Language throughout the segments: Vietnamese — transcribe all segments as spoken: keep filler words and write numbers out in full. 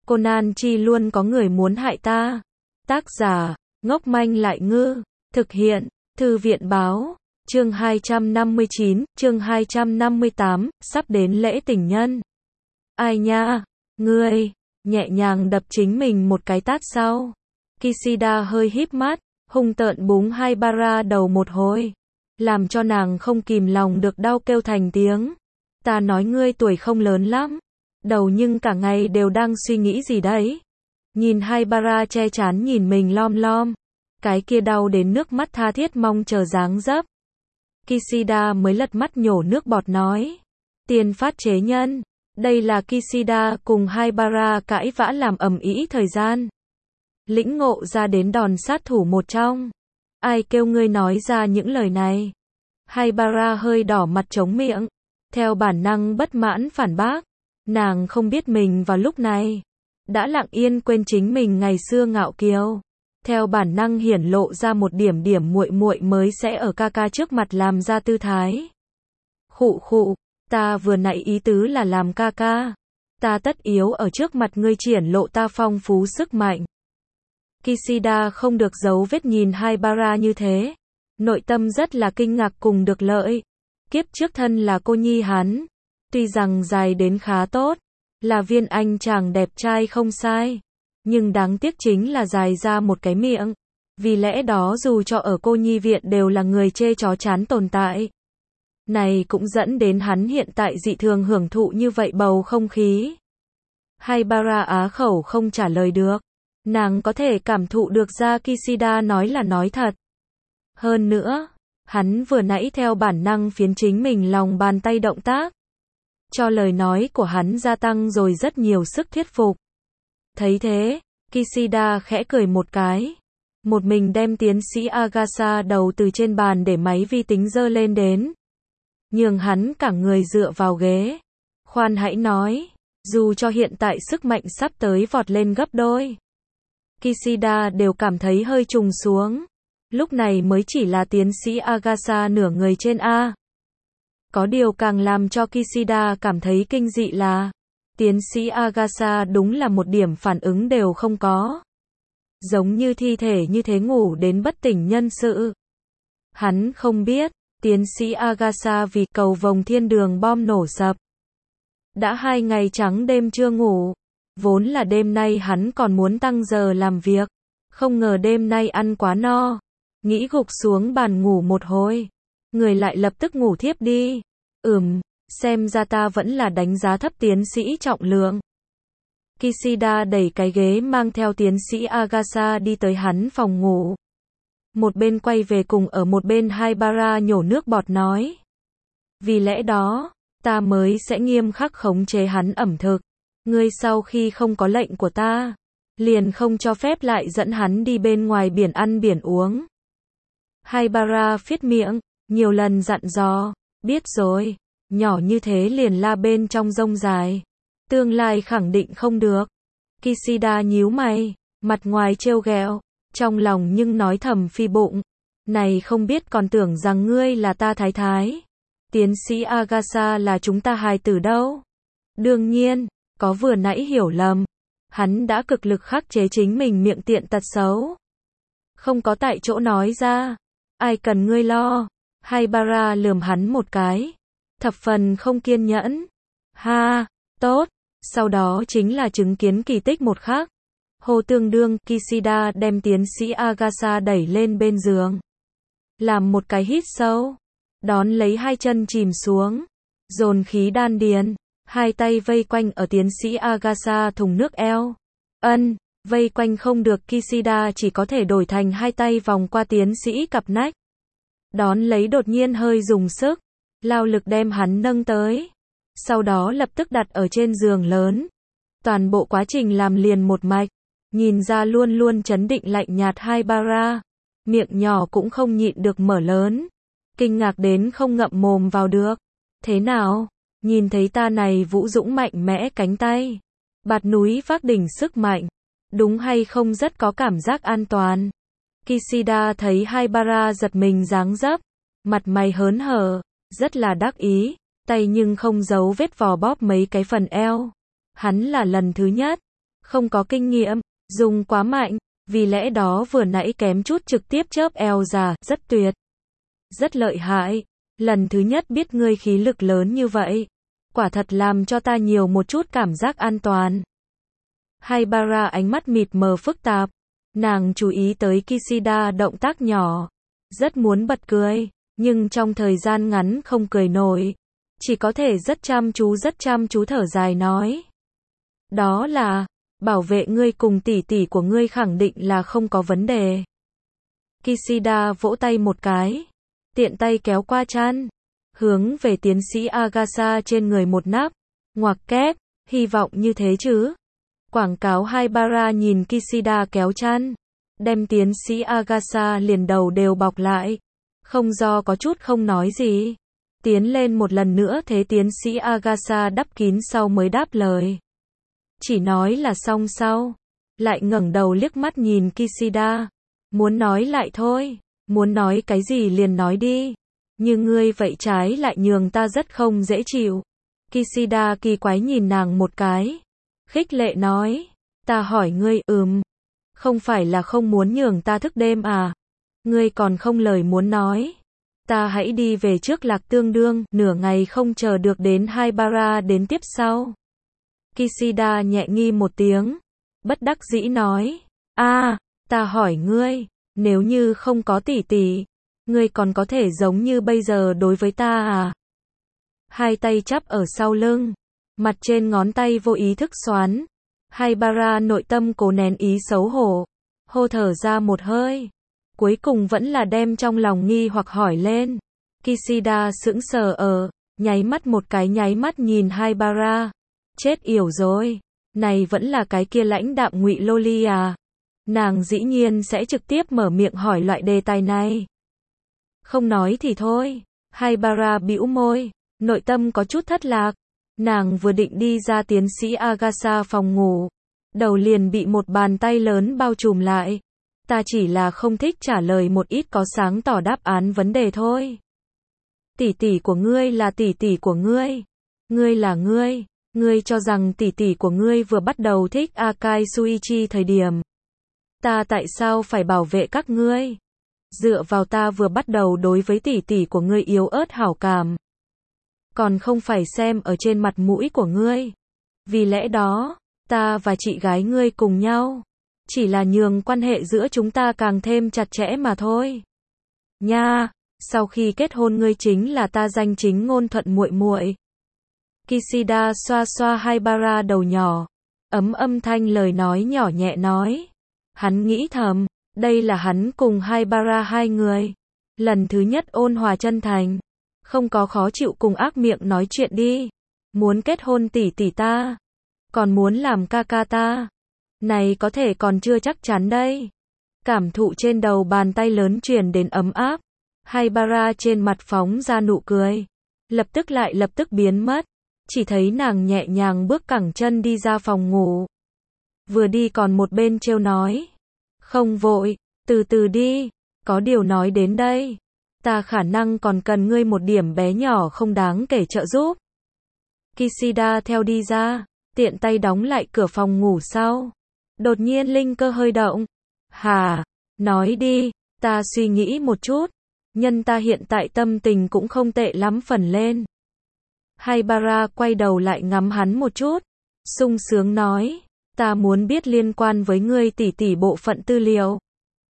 Conan Chi luôn có người muốn hại ta. Tác giả, ngốc manh lại ngư. Thực hiện, Thư viện báo. Chương hai trăm năm mươi chín, chương hai trăm năm mươi tám, sắp đến lễ tình nhân. Ai nha, ngươi, nhẹ nhàng đập chính mình một cái tát sau. Kishida hơi híp mắt, hung tợn búng Haibara đầu một hồi, làm cho nàng không kìm lòng được đau kêu thành tiếng. Ta nói ngươi tuổi không lớn lắm, đầu nhưng cả ngày đều đang suy nghĩ gì đấy. Nhìn Haibara che chắn nhìn mình lom lom, cái kia đau đến nước mắt tha thiết mong chờ dáng dấp. Kishida mới lật mắt nhổ nước bọt nói. Tiền phát chế nhân. Đây là Kishida cùng Haibara cãi vã làm ầm ĩ thời gian. Lĩnh ngộ ra đến đòn sát thủ một trong. Ai kêu ngươi nói ra những lời này? Haibara hơi đỏ mặt chống miệng. Theo bản năng bất mãn phản bác. Nàng không biết mình vào lúc này đã lặng yên quên chính mình ngày xưa ngạo kiều. Theo bản năng hiển lộ ra một điểm điểm muội muội mới sẽ ở ca ca trước mặt làm ra tư thái. Khụ khụ, ta vừa nãy ý tứ là làm ca ca. Ta tất yếu ở trước mặt ngươi triển lộ ta phong phú sức mạnh. Kishida không được giấu vết nhìn Haibara như thế. Nội tâm rất là kinh ngạc cùng được lợi. Kiếp trước thân là cô nhi hắn. Tuy rằng dài đến khá tốt. Là viên anh chàng đẹp trai không sai. Nhưng đáng tiếc chính là dài ra một cái miệng. Vì lẽ đó dù cho ở cô nhi viện đều là người chê chó chán tồn tại. Này cũng dẫn đến hắn hiện tại dị thường hưởng thụ như vậy bầu không khí. Haibara á khẩu không trả lời được. Nàng có thể cảm thụ được ra Kishida nói là nói thật. Hơn nữa, hắn vừa nãy theo bản năng phiến chính mình lòng bàn tay động tác. Cho lời nói của hắn gia tăng rồi rất nhiều sức thuyết phục. Thấy thế, Kishida khẽ cười một cái. Một mình đem tiến sĩ Agasa đầu từ trên bàn để máy vi tính giơ lên đến. Nhường hắn cả người dựa vào ghế. Khoan hãy nói, dù cho hiện tại sức mạnh sắp tới vọt lên gấp đôi. Kishida đều cảm thấy hơi trùng xuống. Lúc này mới chỉ là tiến sĩ Agasa nửa người trên A. Có điều càng làm cho Kishida cảm thấy kinh dị là tiến sĩ Agasa đúng là một điểm phản ứng đều không có. Giống như thi thể như thế ngủ đến bất tỉnh nhân sự. Hắn không biết, tiến sĩ Agasa vì cầu vồng thiên đường bom nổ sập. Đã hai ngày trắng đêm chưa ngủ. Vốn là đêm nay hắn còn muốn tăng giờ làm việc. Không ngờ đêm nay ăn quá no. Nghĩ gục xuống bàn ngủ một hồi. Người lại lập tức ngủ thiếp đi. Ừm, xem ra ta vẫn là đánh giá thấp tiến sĩ trọng lượng. Kishida đẩy cái ghế mang theo tiến sĩ Agasa đi tới hắn phòng ngủ. Một bên quay về cùng ở một bên Haibara nhổ nước bọt nói. Vì lẽ đó, ta mới sẽ nghiêm khắc khống chế hắn ẩm thực. Ngươi sau khi không có lệnh của ta, liền không cho phép lại dẫn hắn đi bên ngoài biển ăn biển uống. Haibara phiết miệng, nhiều lần dặn dò. Biết rồi, nhỏ như thế liền la bên trong rông dài. Tương lai khẳng định không được. Kishida nhíu mày, mặt ngoài trêu ghẹo, trong lòng nhưng nói thầm phi bụng. Này không biết còn tưởng rằng ngươi là ta thái thái. Tiến sĩ Agasa là chúng ta hài tử đâu. Đương nhiên, có vừa nãy hiểu lầm. Hắn đã cực lực khắc chế chính mình miệng tiện tật xấu. Không có tại chỗ nói ra. Ai cần ngươi lo. Haibara lườm hắn một cái. Thập phần không kiên nhẫn. Ha, tốt. Sau đó chính là chứng kiến kỳ tích một khắc. Hồ tương đương, Kishida đem tiến sĩ Agasa đẩy lên bên giường. Làm một cái hít sâu. Đón lấy hai chân chìm xuống. Dồn khí đan điền. Hai tay vây quanh ở tiến sĩ Agasa thùng nước eo. Ân, vây quanh không được Kishida chỉ có thể đổi thành hai tay vòng qua tiến sĩ cặp nách. Đón lấy đột nhiên hơi dùng sức. Lao lực đem hắn nâng tới. Sau đó lập tức đặt ở trên giường lớn. Toàn bộ quá trình làm liền một mạch. Nhìn ra luôn luôn trấn định lạnh nhạt Haibara. Miệng nhỏ cũng không nhịn được mở lớn. Kinh ngạc đến không ngậm mồm vào được. Thế nào? Nhìn thấy ta này vũ dũng mạnh mẽ cánh tay. Bạt núi vác đỉnh sức mạnh. Đúng hay không rất có cảm giác an toàn. Kishida thấy Haibara giật mình dáng dấp. Mặt mày hớn hở. Rất là đắc ý. Tay nhưng không giấu vết vò bóp mấy cái phần eo. Hắn là lần thứ nhất. Không có kinh nghiệm, dùng quá mạnh, vì lẽ đó vừa nãy kém chút trực tiếp chớp eo ra, rất tuyệt. Rất lợi hại, lần thứ nhất biết ngươi khí lực lớn như vậy. Quả thật làm cho ta nhiều một chút cảm giác an toàn. Haibara ánh mắt mịt mờ phức tạp. Nàng chú ý tới Kishida động tác nhỏ. Rất muốn bật cười, nhưng trong thời gian ngắn không cười nổi. Chỉ có thể rất chăm chú rất chăm chú thở dài nói. Đó là, bảo vệ ngươi cùng tỷ tỷ của ngươi khẳng định là không có vấn đề. Kishida vỗ tay một cái. Tiện tay kéo qua chăn. Hướng về tiến sĩ Agasa trên người một nắp. Ngoặc kép, hy vọng như thế chứ. Quảng cáo Haibara nhìn Kishida kéo chăn. Đem tiến sĩ Agasa liền đầu đều bọc lại. Không do có chút không nói gì. Tiến lên một lần nữa thế tiến sĩ Agasa đắp kín sau mới đáp lời. Chỉ nói là xong sau. Lại ngẩng đầu liếc mắt nhìn Kishida. Muốn nói lại thôi. Muốn nói cái gì liền nói đi. Như ngươi vậy trái lại nhường ta rất không dễ chịu. Kishida kỳ quái nhìn nàng một cái. Khích lệ nói. Ta hỏi ngươi, ừm. Không phải là không muốn nhường ta thức đêm à? Ngươi còn không lời muốn nói. Ta hãy đi về trước Lạc Tương Đương, nửa ngày không chờ được đến Haibara đến tiếp sau. Kishida nhẹ nghi một tiếng. Bất đắc dĩ nói. A, ta hỏi ngươi, nếu như không có tỷ tỷ, ngươi còn có thể giống như bây giờ đối với ta à? Hai tay chắp ở sau lưng, mặt trên ngón tay vô ý thức xoắn. Haibara nội tâm cố nén ý xấu hổ, hô thở ra một hơi. Cuối cùng vẫn là đem trong lòng nghi hoặc hỏi lên. Kishida sững sờ ở, nháy mắt một cái nháy mắt nhìn Haibara. Chết yểu rồi, này vẫn là cái kia lãnh đạm Ngụy Loli à? Nàng dĩ nhiên sẽ trực tiếp mở miệng hỏi loại đề tài này. Không nói thì thôi. Haibara bĩu môi, nội tâm có chút thất lạc. Nàng vừa định đi ra tiến sĩ Agasa phòng ngủ, đầu liền bị một bàn tay lớn bao trùm lại. Ta chỉ là không thích trả lời một ít có sáng tỏ đáp án vấn đề thôi. Tỷ tỷ của ngươi là tỷ tỷ của ngươi. Ngươi là ngươi. Ngươi cho rằng tỷ tỷ của ngươi vừa bắt đầu thích Akai Suichi thời điểm. Ta tại sao phải bảo vệ các ngươi? Dựa vào ta vừa bắt đầu đối với tỷ tỷ của ngươi yếu ớt hảo cảm. Còn không phải xem ở trên mặt mũi của ngươi. Vì lẽ đó, ta và chị gái ngươi cùng nhau. Chỉ là nhường quan hệ giữa chúng ta càng thêm chặt chẽ mà thôi. Nha, sau khi kết hôn ngươi chính là ta danh chính ngôn thuận muội muội. Kishida xoa xoa Haibara đầu nhỏ. Ấm âm thanh lời nói nhỏ nhẹ nói. Hắn nghĩ thầm, đây là hắn cùng Haibara hai người. Lần thứ nhất ôn hòa chân thành. Không có khó chịu cùng ác miệng nói chuyện đi. Muốn kết hôn tỷ tỷ ta. Còn muốn làm ca ca ta. Này có thể còn chưa chắc chắn đây. Cảm thụ trên đầu bàn tay lớn truyền đến ấm áp. Haibara trên mặt phóng ra nụ cười. Lập tức lại lập tức biến mất. Chỉ thấy nàng nhẹ nhàng bước cẳng chân đi ra phòng ngủ. Vừa đi còn một bên trêu nói. Không vội, từ từ đi. Có điều nói đến đây. Ta khả năng còn cần ngươi một điểm bé nhỏ không đáng kể trợ giúp. Kishida theo đi ra. Tiện tay đóng lại cửa phòng ngủ sau. Đột nhiên linh cơ hơi động. Hà, nói đi, ta suy nghĩ một chút. Nhân ta hiện tại tâm tình cũng không tệ lắm phần lên. Haibara quay đầu lại ngắm hắn một chút. Sung sướng nói. Ta muốn biết liên quan với ngươi tỷ tỷ bộ phận tư liệu.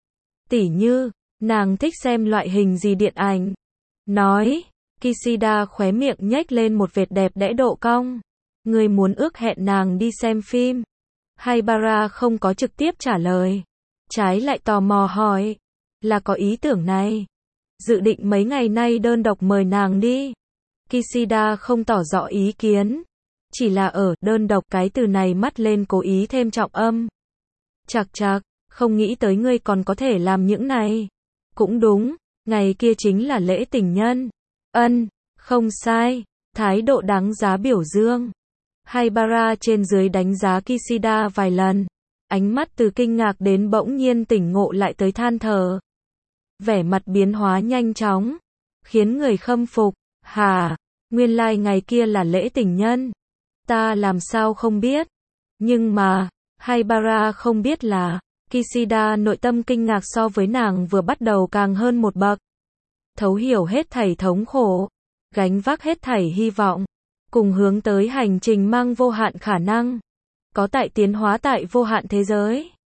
Tỷ như, nàng thích xem loại hình gì điện ảnh. Nói, Kishida khóe miệng nhếch lên một vệt đẹp đẽ độ cong. Ngươi muốn ước hẹn nàng đi xem phim. Haibara không có trực tiếp trả lời. Trái lại tò mò hỏi. Là có ý tưởng này. Dự định mấy ngày nay đơn độc mời nàng đi. Kishida không tỏ rõ ý kiến. Chỉ là ở đơn độc cái từ này mắt lên cố ý thêm trọng âm. Chạc chạc, không nghĩ tới ngươi còn có thể làm những này. Cũng đúng, ngày kia chính là lễ tình nhân. Ân, không sai, thái độ đáng giá biểu dương. Haibara trên dưới đánh giá Kishida vài lần. Ánh mắt từ kinh ngạc đến bỗng nhiên tỉnh ngộ lại tới than thở. Vẻ mặt biến hóa nhanh chóng. Khiến người khâm phục. Hà, nguyên lai like ngày kia là lễ tình nhân. Ta làm sao không biết. Nhưng mà, Haibara không biết là, Kishida nội tâm kinh ngạc so với nàng vừa bắt đầu càng hơn một bậc. Thấu hiểu hết thảy thống khổ, gánh vác hết thảy hy vọng, cùng hướng tới hành trình mang vô hạn khả năng, có tại tiến hóa tại vô hạn thế giới.